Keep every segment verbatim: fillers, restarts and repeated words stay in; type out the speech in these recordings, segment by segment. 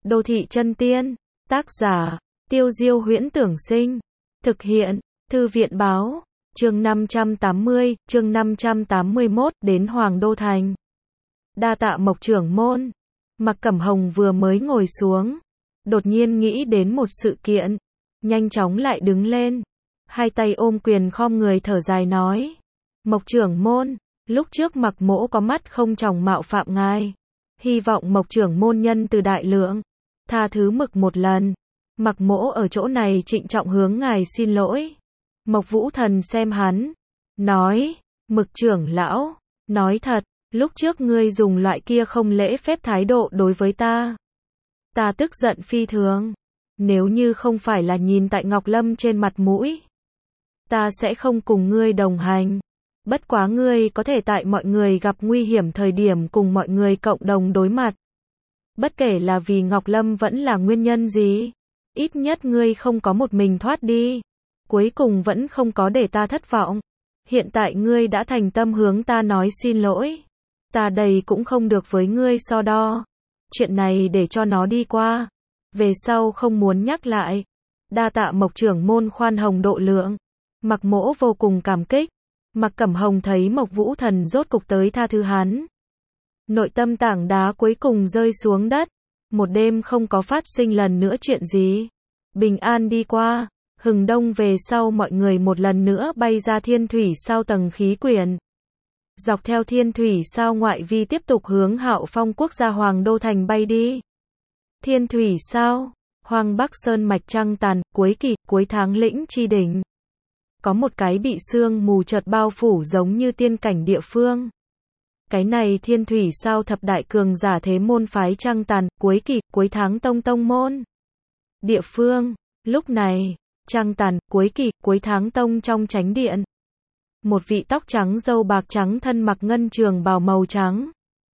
Đô thị chân tiên, tác giả, Tiêu Diêu Huyễn Tưởng Sinh, thực hiện, Thư viện báo, chương năm trăm tám mươi, chương năm trăm tám mươi mốt, đến Hoàng Đô Thành. Đa tạ Mộc trưởng môn. Mạc Cẩm Hồng vừa mới ngồi xuống, đột nhiên nghĩ đến một sự kiện, nhanh chóng lại đứng lên, hai tay ôm quyền khom người thở dài nói: Mộc trưởng môn, lúc trước Mạc mỗ có mắt không tròng mạo phạm ngài, hy vọng Mộc trưởng môn nhân từ đại lượng, tha thứ Mực một lần. Mạc mỗ ở chỗ này trịnh trọng hướng ngài xin lỗi. Mộc Vũ Thần xem hắn, nói: Mực trưởng lão, nói thật, lúc trước ngươi dùng loại kia không lễ phép thái độ đối với ta, ta tức giận phi thường. Nếu như không phải là nhìn tại Ngọc Lâm trên mặt mũi, ta sẽ không cùng ngươi đồng hành. Bất quá ngươi có thể tại mọi người gặp nguy hiểm thời điểm cùng mọi người cộng đồng đối mặt. Bất kể là vì Ngọc Lâm vẫn là nguyên nhân gì, ít nhất ngươi không có một mình thoát đi. Cuối cùng vẫn không có để ta thất vọng. Hiện tại ngươi đã thành tâm hướng ta nói xin lỗi, ta đây cũng không được với ngươi so đo. Chuyện này để cho nó đi qua, về sau không muốn nhắc lại. Đa tạ Mộc trưởng môn khoan hồng độ lượng. Mạc mỗ vô cùng cảm kích. Mạc Cẩm Hồng thấy Mộc Vũ Thần rốt cục tới tha thứ hắn, nội tâm tảng đá cuối cùng rơi xuống đất. Một đêm không có phát sinh lần nữa chuyện gì, bình an đi qua. Hừng đông về sau mọi người một lần nữa bay ra thiên thủy sao tầng khí quyển, dọc theo thiên thủy sao ngoại vi tiếp tục hướng Hạo Phong quốc gia Hoàng Đô Thành bay đi. Thiên thủy sao, Hoang Bắc Sơn mạch trăng tàn, cuối kỳ, cuối tháng lĩnh chi đỉnh. Có một cái bị sương mù chợt bao phủ giống như tiên cảnh địa phương. Cái này thiên thủy sao thập đại cường giả thế môn phái trăng tàn, cuối kỳ, cuối tháng tông tông môn. Địa phương, lúc này, trăng tàn, cuối kỳ, cuối tháng tông trong chánh điện. Một vị tóc trắng râu bạc trắng thân mặc ngân trường bào màu trắng,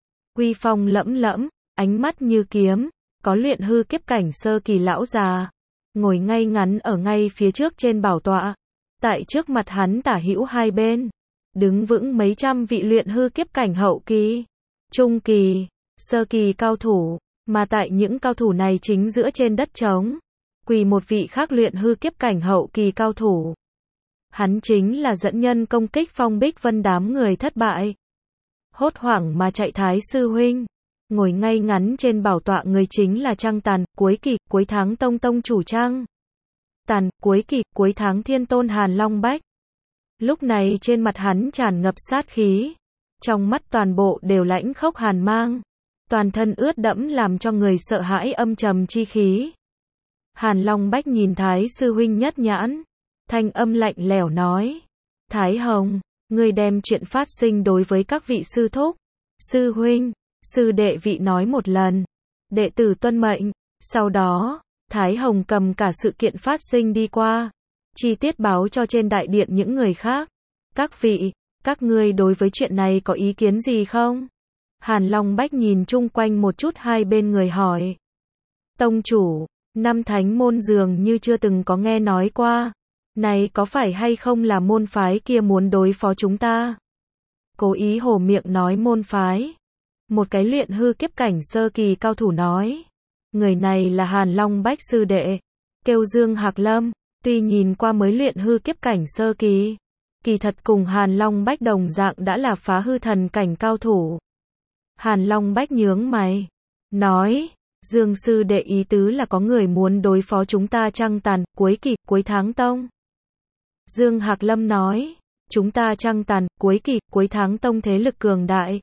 uy phong lẫm lẫm, ánh mắt như kiếm, có luyện hư kiếp cảnh sơ kỳ lão già, ngồi ngay ngắn ở ngay phía trước trên bảo tọa. Tại trước mặt hắn tả hữu hai bên, đứng vững mấy trăm vị luyện hư kiếp cảnh hậu kỳ, trung kỳ, sơ kỳ cao thủ, mà tại những cao thủ này chính giữa trên đất trống, quỳ một vị khác luyện hư kiếp cảnh hậu kỳ cao thủ. Hắn chính là dẫn nhân công kích Phong Bích Vân đám người thất bại. Hốt hoảng mà chạy Thái sư huynh, ngồi ngay ngắn trên bảo tọa người chính là Trăng Tàn, cuối kỳ, cuối tháng tông tông chủ Trăng Tàn, cuối kỳ, cuối tháng thiên tôn Hàn Long Bách. Lúc này trên mặt hắn tràn ngập sát khí, trong mắt toàn bộ đều lãnh khốc hàn mang, toàn thân ướt đẫm làm cho người sợ hãi âm trầm chi khí. Hàn Long Bách nhìn Thái sư huynh nhất nhãn, thanh âm lạnh lẽo nói: Thái Hồng, ngươi đem chuyện phát sinh đối với các vị sư thúc, sư huynh, sư đệ vị nói một lần, đệ tử tuân mệnh. Sau đó, Thái Hồng cầm cả sự kiện phát sinh đi qua, chi tiết báo cho trên đại điện những người khác. Các vị, các ngươi đối với chuyện này có ý kiến gì không? Hàn Long Bách nhìn chung quanh một chút hai bên người hỏi. Tông chủ, năm thánh môn dường như chưa từng có nghe nói qua. Này có phải hay không là môn phái kia muốn đối phó chúng ta? Cố ý hổ miệng nói môn phái. Một cái luyện hư kiếp cảnh sơ kỳ cao thủ nói. Người này là Hàn Long Bách sư đệ, kêu Dương Hạc Lâm, tuy nhìn qua mới luyện hư kiếp cảnh sơ kỳ, kỳ thật cùng Hàn Long Bách đồng dạng đã là phá hư thần cảnh cao thủ. Hàn Long Bách nhướng mày, nói: Dương sư đệ ý tứ là có người muốn đối phó chúng ta Trăng Tàn, cuối kỳ, cuối tháng tông. Dương Hạc Lâm nói: chúng ta Trăng Tàn, cuối kỳ, cuối tháng tông thế lực cường đại,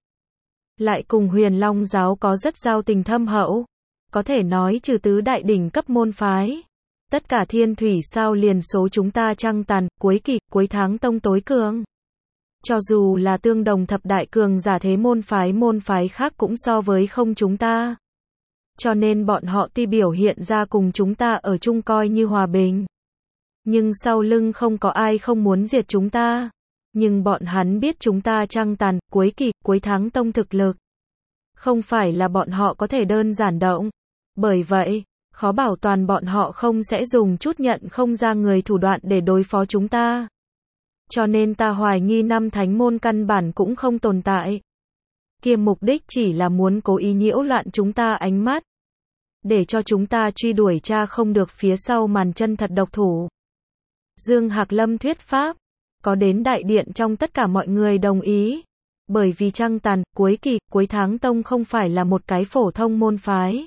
lại cùng Huyền Long giáo có rất giao tình thâm hậu, có thể nói trừ tứ đại đỉnh cấp môn phái, tất cả thiên thủy sao liền số chúng ta Trăng Tàn, cuối kỳ, cuối tháng tông tối cường. Cho dù là tương đồng thập đại cường giả thế môn phái môn phái khác cũng so với không chúng ta. Cho nên bọn họ tuy biểu hiện ra cùng chúng ta ở chung coi như hòa bình, nhưng sau lưng không có ai không muốn diệt chúng ta. Nhưng bọn hắn biết chúng ta Trăng Tàn, cuối kỳ, cuối tháng tông thực lực, không phải là bọn họ có thể đơn giản động. Bởi vậy, khó bảo toàn bọn họ không sẽ dùng chút nhận không ra người thủ đoạn để đối phó chúng ta. Cho nên ta hoài nghi năm thánh môn căn bản cũng không tồn tại. Kia mục đích chỉ là muốn cố ý nhiễu loạn chúng ta ánh mắt. để cho chúng ta truy đuổi tra không được phía sau màn chân thật độc thủ. Dương Hạc Lâm thuyết pháp, có đến đại điện trong tất cả mọi người đồng ý. Bởi vì Trăng Tàn, Cuối Kỳ, Cuối Tháng Tông không phải là một cái phổ thông môn phái.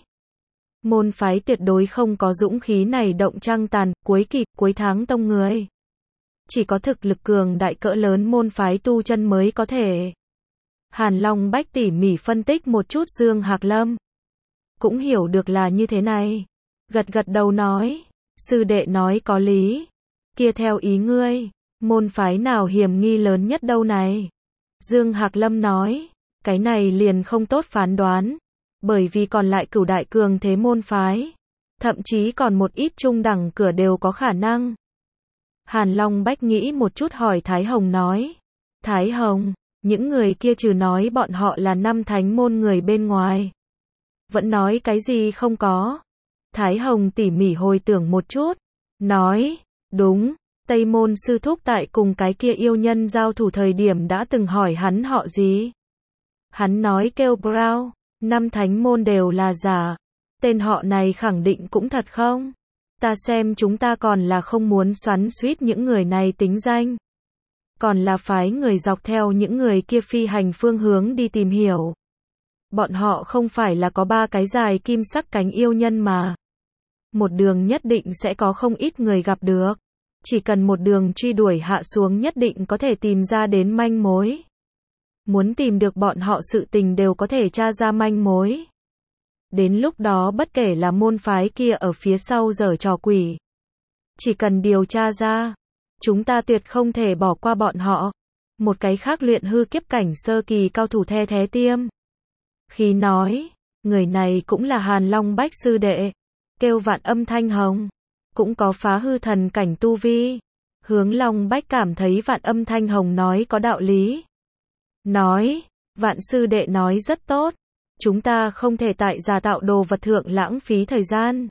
Môn phái tuyệt đối không có dũng khí này động Trăng Tàn, Cuối Kỳ, Cuối Tháng Tông người. Chỉ có thực lực cường đại cỡ lớn môn phái tu chân mới có thể. Hàn Long Bách tỉ mỉ phân tích một chút Dương Hạc Lâm. Cũng hiểu được là như thế này. Gật gật đầu nói, sư đệ nói có lý. Kia theo ý ngươi, môn phái nào hiểm nghi lớn nhất đâu này? Dương Hạc Lâm nói, cái này liền không tốt phán đoán. Bởi vì còn lại cửu đại cường thế môn phái. Thậm chí còn một ít trung đẳng cửa đều có khả năng. Hàn Long Bách nghĩ một chút hỏi Thái Hồng nói. Thái Hồng, những người kia trừ nói bọn họ là năm thánh môn người bên ngoài. Vẫn nói cái gì không có. Thái Hồng tỉ mỉ hồi tưởng một chút. Nói, đúng, Tây môn sư thúc tại cùng cái kia yêu nhân giao thủ thời điểm đã từng hỏi hắn họ gì. Hắn nói kêu Brown, năm thánh môn đều là giả. Tên họ này khẳng định cũng thật không? Ta xem chúng ta còn là không muốn xoắn xuýt những người này tính danh. Còn là phái người dọc theo những người kia phi hành phương hướng đi tìm hiểu. Bọn họ không phải là có ba cái dài kim sắc cánh yêu nhân mà. Một đường nhất định sẽ có không ít người gặp được. Chỉ cần một đường truy đuổi hạ xuống nhất định có thể tìm ra đến manh mối. Muốn tìm được bọn họ sự tình đều có thể tra ra manh mối. Đến lúc đó bất kể là môn phái kia ở phía sau giở trò quỷ. Chỉ cần điều tra ra, chúng ta tuyệt không thể bỏ qua bọn họ. Một cái khác luyện hư kiếp cảnh sơ kỳ cao thủ The Thế Tiêm. Khi nói, người này cũng là Hàn Long Bách sư đệ. Kêu Vạn Âm Thanh Hồng. Cũng có phá hư thần cảnh tu vi. Hướng Long Bách cảm thấy Vạn Âm Thanh Hồng nói có đạo lý. Nói, Vạn sư đệ nói rất tốt. Chúng ta không thể tại giả tạo đồ vật thượng lãng phí thời gian.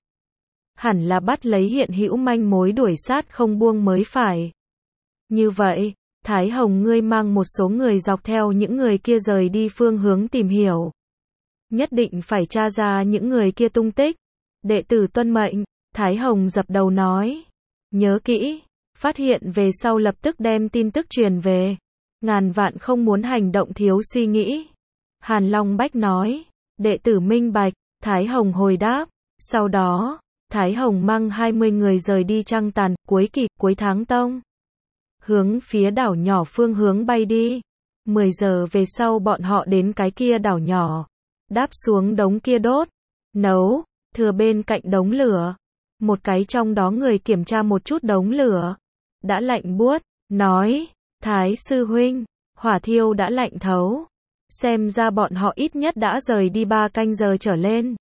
Hẳn là bắt lấy hiện hữu manh mối đuổi sát không buông mới phải. Như vậy, Thái Hồng ngươi mang một số người dọc theo những người kia rời đi phương hướng tìm hiểu. Nhất định phải tra ra những người kia tung tích. Đệ tử tuân mệnh, Thái Hồng dập đầu nói. Nhớ kỹ, phát hiện về sau lập tức đem tin tức truyền về. Ngàn vạn không muốn hành động thiếu suy nghĩ. Hàn Long Bách nói, đệ tử minh bạch, Thái Hồng hồi đáp. Sau đó, Thái Hồng mang hai mươi người rời đi Trăng Tàn, Cuối Kỳ, Cuối Tháng Tông. Hướng phía đảo nhỏ phương hướng bay đi. mười giờ về sau bọn họ đến cái kia đảo nhỏ. Đáp xuống đống kia đốt. Nấu, thừa bên cạnh đống lửa. Một cái trong đó người kiểm tra một chút đống lửa. Đã lạnh buốt, nói, Thái sư huynh, hỏa thiêu đã lạnh thấu. Xem ra bọn họ ít nhất đã rời đi ba canh giờ trở lên.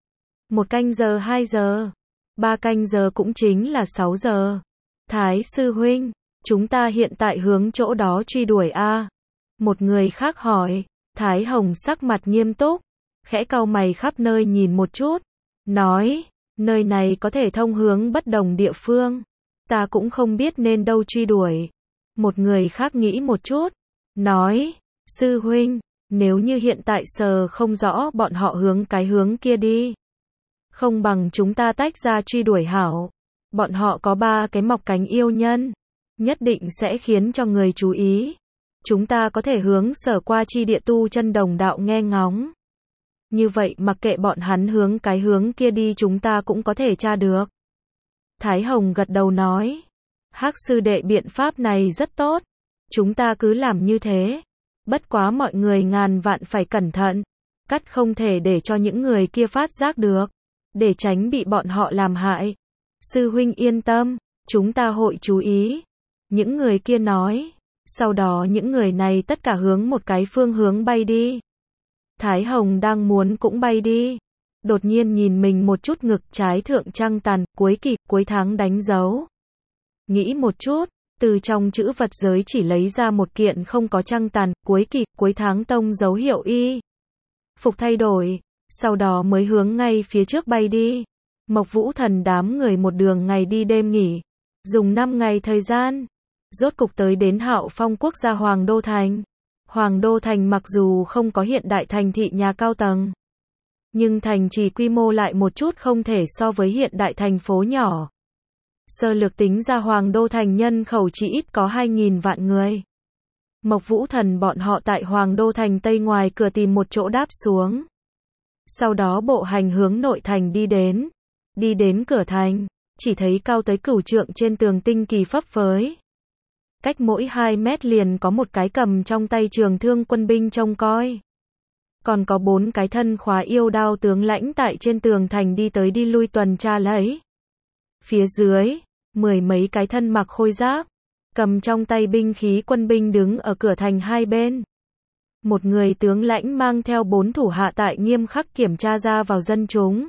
Một canh giờ hai giờ. Ba canh giờ cũng chính là sáu giờ. Thái sư huynh, chúng ta hiện tại hướng chỗ đó truy đuổi a. Một người khác hỏi. Thái Hồng sắc mặt nghiêm túc. Khẽ cau mày khắp nơi nhìn một chút. Nói, nơi này có thể thông hướng bất đồng địa phương. Ta cũng không biết nên đâu truy đuổi. Một người khác nghĩ một chút. Nói, sư huynh, nếu như hiện tại sờ không rõ bọn họ hướng cái hướng kia đi. Không bằng chúng ta tách ra truy đuổi hảo. Bọn họ có ba cái mọc cánh yêu nhân. Nhất định sẽ khiến cho người chú ý. Chúng ta có thể hướng sở qua chi địa tu chân đồng đạo nghe ngóng. Như vậy mặc kệ bọn hắn hướng cái hướng kia đi chúng ta cũng có thể tra được. Thái Hồng gật đầu nói. Hắc sư đệ biện pháp này rất tốt. Chúng ta cứ làm như thế. Bất quá mọi người ngàn vạn phải cẩn thận. Cắt không thể để cho những người kia phát giác được. Để tránh bị bọn họ làm hại. Sư huynh yên tâm. Chúng ta hội chú ý. Những người kia nói. Sau đó những người này tất cả hướng một cái phương hướng bay đi. Thái Hồng đang muốn cũng bay đi. Đột nhiên nhìn mình một chút ngực trái thượng Trăng Tàn, Cuối Kỳ, Cuối Tháng đánh dấu. Nghĩ một chút, từ trong chữ vật giới chỉ lấy ra một kiện không có Trăng Tàn, Cuối Kỳ, Cuối Tháng Tông dấu hiệu y. Phục thay đổi, sau đó mới hướng ngay phía trước bay đi. Mộc Vũ Thần đám người một đường ngày đi đêm nghỉ. Dùng năm ngày thời gian. Rốt cục tới đến Hạo Phong quốc gia Hoàng Đô Thành. Hoàng Đô Thành mặc dù không có hiện đại thành thị nhà cao tầng. nhưng thành trì quy mô lại một chút không thể so với hiện đại thành phố nhỏ. Sơ lược tính ra Hoàng Đô Thành nhân khẩu chỉ ít có hai nghìn vạn người. Mộc Vũ Thần bọn họ tại Hoàng Đô Thành Tây ngoài cửa tìm một chỗ đáp xuống. Sau đó bộ hành hướng nội thành đi đến. Đi đến cửa thành, chỉ thấy cao tới cửu trượng trên tường tinh kỳ phấp phới. Cách mỗi hai mét liền có một cái cầm trong tay trường thương quân binh trông coi. Còn có bốn cái thân khóa yêu đao tướng lãnh tại trên tường thành đi tới đi lui tuần tra lấy. Phía dưới, mười mấy cái thân mặc khôi giáp, cầm trong tay binh khí quân binh đứng ở cửa thành hai bên. Một người tướng lãnh mang theo bốn thủ hạ tại nghiêm khắc kiểm tra ra vào dân chúng.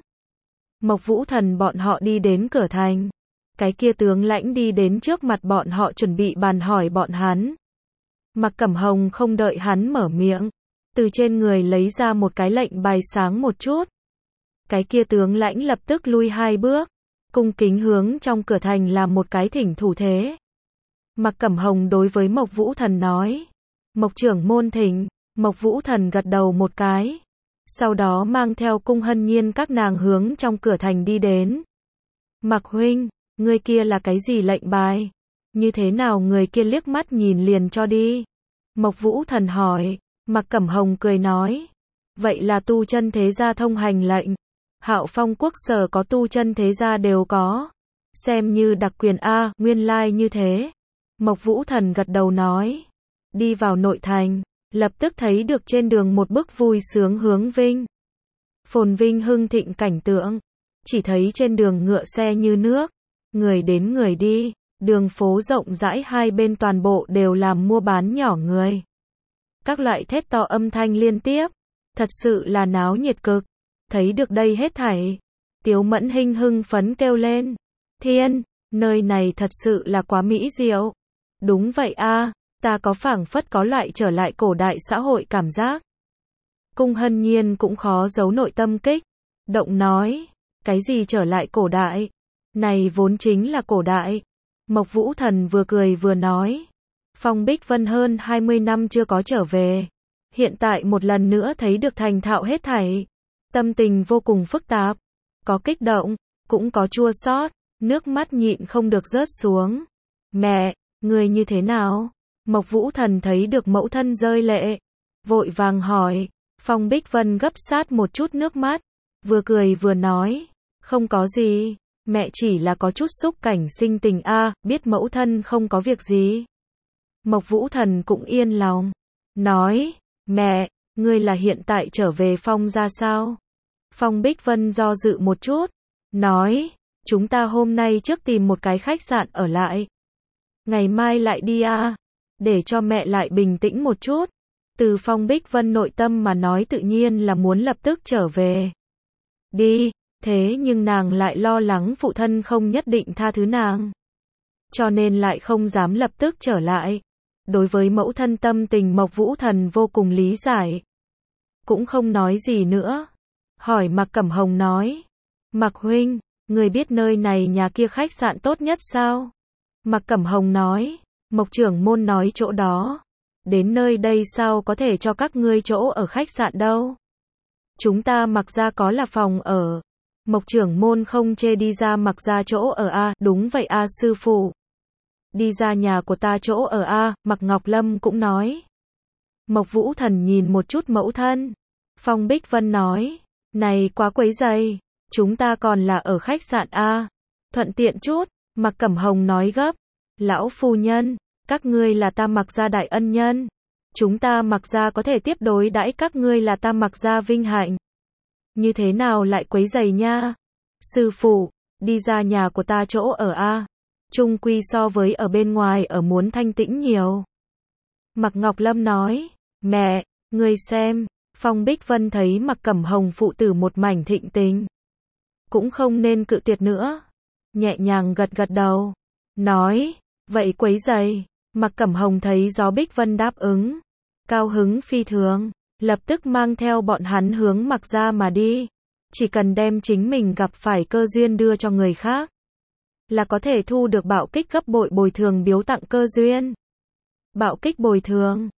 Mộc Vũ Thần bọn họ đi đến cửa thành. Cái kia tướng lãnh đi đến trước mặt bọn họ chuẩn bị bàn hỏi bọn hắn. Mạc Cẩm Hồng không đợi hắn mở miệng, từ trên người lấy ra một cái lệnh bài sáng một chút. Cái kia tướng lãnh lập tức lui hai bước, cung kính hướng trong cửa thành làm một cái thỉnh thủ thế. Mạc Cẩm Hồng đối với Mộc Vũ Thần nói, Mộc trưởng môn thỉnh. Mộc Vũ Thần gật đầu một cái, sau đó mang theo Cung Hân Nhiên các nàng hướng trong cửa thành đi đến. Mạc huynh, người kia là cái gì lệnh bài? Như thế nào người kia liếc mắt nhìn liền cho đi? Mộc Vũ Thần hỏi. Mạc Cẩm Hồng cười nói, vậy là tu chân thế gia thông hành lệnh. Hạo Phong quốc sở có tu chân thế gia đều có, xem như đặc quyền a, nguyên lai like như thế. Mộc Vũ Thần gật đầu nói, đi vào nội thành, lập tức thấy được trên đường một bức vui sướng hướng vinh. Phồn vinh hưng thịnh cảnh tượng, chỉ thấy trên đường ngựa xe như nước, người đến người đi, đường phố rộng rãi hai bên toàn bộ đều làm mua bán nhỏ người. Các loại thét to âm thanh liên tiếp, thật sự là náo nhiệt cực. Thấy được đây hết thảy, Tiếu Mẫn Hinh hưng phấn kêu lên, thiên, nơi này thật sự là quá mỹ diệu. Đúng vậy a, ta có phảng phất có loại trở lại cổ đại xã hội cảm giác. Cung Hân Nhiên cũng khó giấu nội tâm kích động nói, cái gì trở lại cổ đại? Này vốn chính là cổ đại. Mộc Vũ Thần vừa cười vừa nói, Phong Bích Vân hơn hai mươi năm chưa có trở về, hiện tại một lần nữa thấy được thành thạo hết thảy, tâm tình vô cùng phức tạp, có kích động, cũng có chua xót, nước mắt nhịn không được rớt xuống. Mẹ, người như thế nào? Mộc Vũ Thần thấy được mẫu thân rơi lệ, vội vàng hỏi. Phong Bích Vân gấp sát một chút nước mắt, vừa cười vừa nói, không có gì, mẹ chỉ là có chút xúc cảnh sinh tình a, biết mẫu thân không có việc gì. Mộc Vũ Thần cũng yên lòng, nói, mẹ, ngươi là hiện tại trở về Phong gia sao? Phong Bích Vân do dự một chút, nói, chúng ta hôm nay trước tìm một cái khách sạn ở lại, ngày mai lại đi a, để cho mẹ lại bình tĩnh một chút. Từ Phong Bích Vân nội tâm mà nói tự nhiên là muốn lập tức trở về. Đi, thế nhưng nàng lại lo lắng phụ thân không nhất định tha thứ nàng, cho nên lại không dám lập tức trở lại. Đối với mẫu thân tâm tình Mộc Vũ Thần vô cùng lý giải, cũng không nói gì nữa. Hỏi Mạc Cẩm Hồng nói, Mạc huynh, người biết nơi này nhà kia khách sạn tốt nhất sao? Mạc Cẩm Hồng nói, Mộc trưởng môn nói chỗ đó. Đến nơi đây sao có thể cho các ngươi chỗ ở khách sạn đâu? Chúng ta Mạc gia có là phòng ở. Mộc trưởng môn không chê đi ra Mạc gia chỗ ở a, đúng vậy a sư phụ. Đi ra nhà của ta chỗ ở a, Mạc Ngọc Lâm cũng nói. Mộc Vũ Thần nhìn một chút mẫu thân. Phong Bích Vân nói, này quá quấy rầy, chúng ta còn là ở khách sạn a, thuận tiện chút. Mạc Cẩm Hồng nói gấp, lão phu nhân, các ngươi là ta Mạc gia đại ân nhân, chúng ta Mạc gia có thể tiếp đối đãi các ngươi là ta Mạc gia vinh hạnh. Như thế nào lại quấy rầy nha? Sư phụ, đi ra nhà của ta chỗ ở a, chung quy so với ở bên ngoài ở muốn thanh tĩnh nhiều. Mạc Ngọc Lâm nói, mẹ, ngươi xem. Phong Bích Vân thấy Mạc Cẩm Hồng phụ tử một mảnh thịnh tình, cũng không nên cự tuyệt nữa, nhẹ nhàng gật gật đầu, nói, vậy quấy rầy. Mạc Cẩm Hồng thấy Gió Bích Vân đáp ứng, cao hứng phi thường, lập tức mang theo bọn hắn hướng Mạc gia mà đi. Chỉ cần đem chính mình gặp phải cơ duyên đưa cho người khác, là có thể thu được bạo kích gấp bội bồi thường biếu tặng cơ duyên. Bạo kích bồi thường,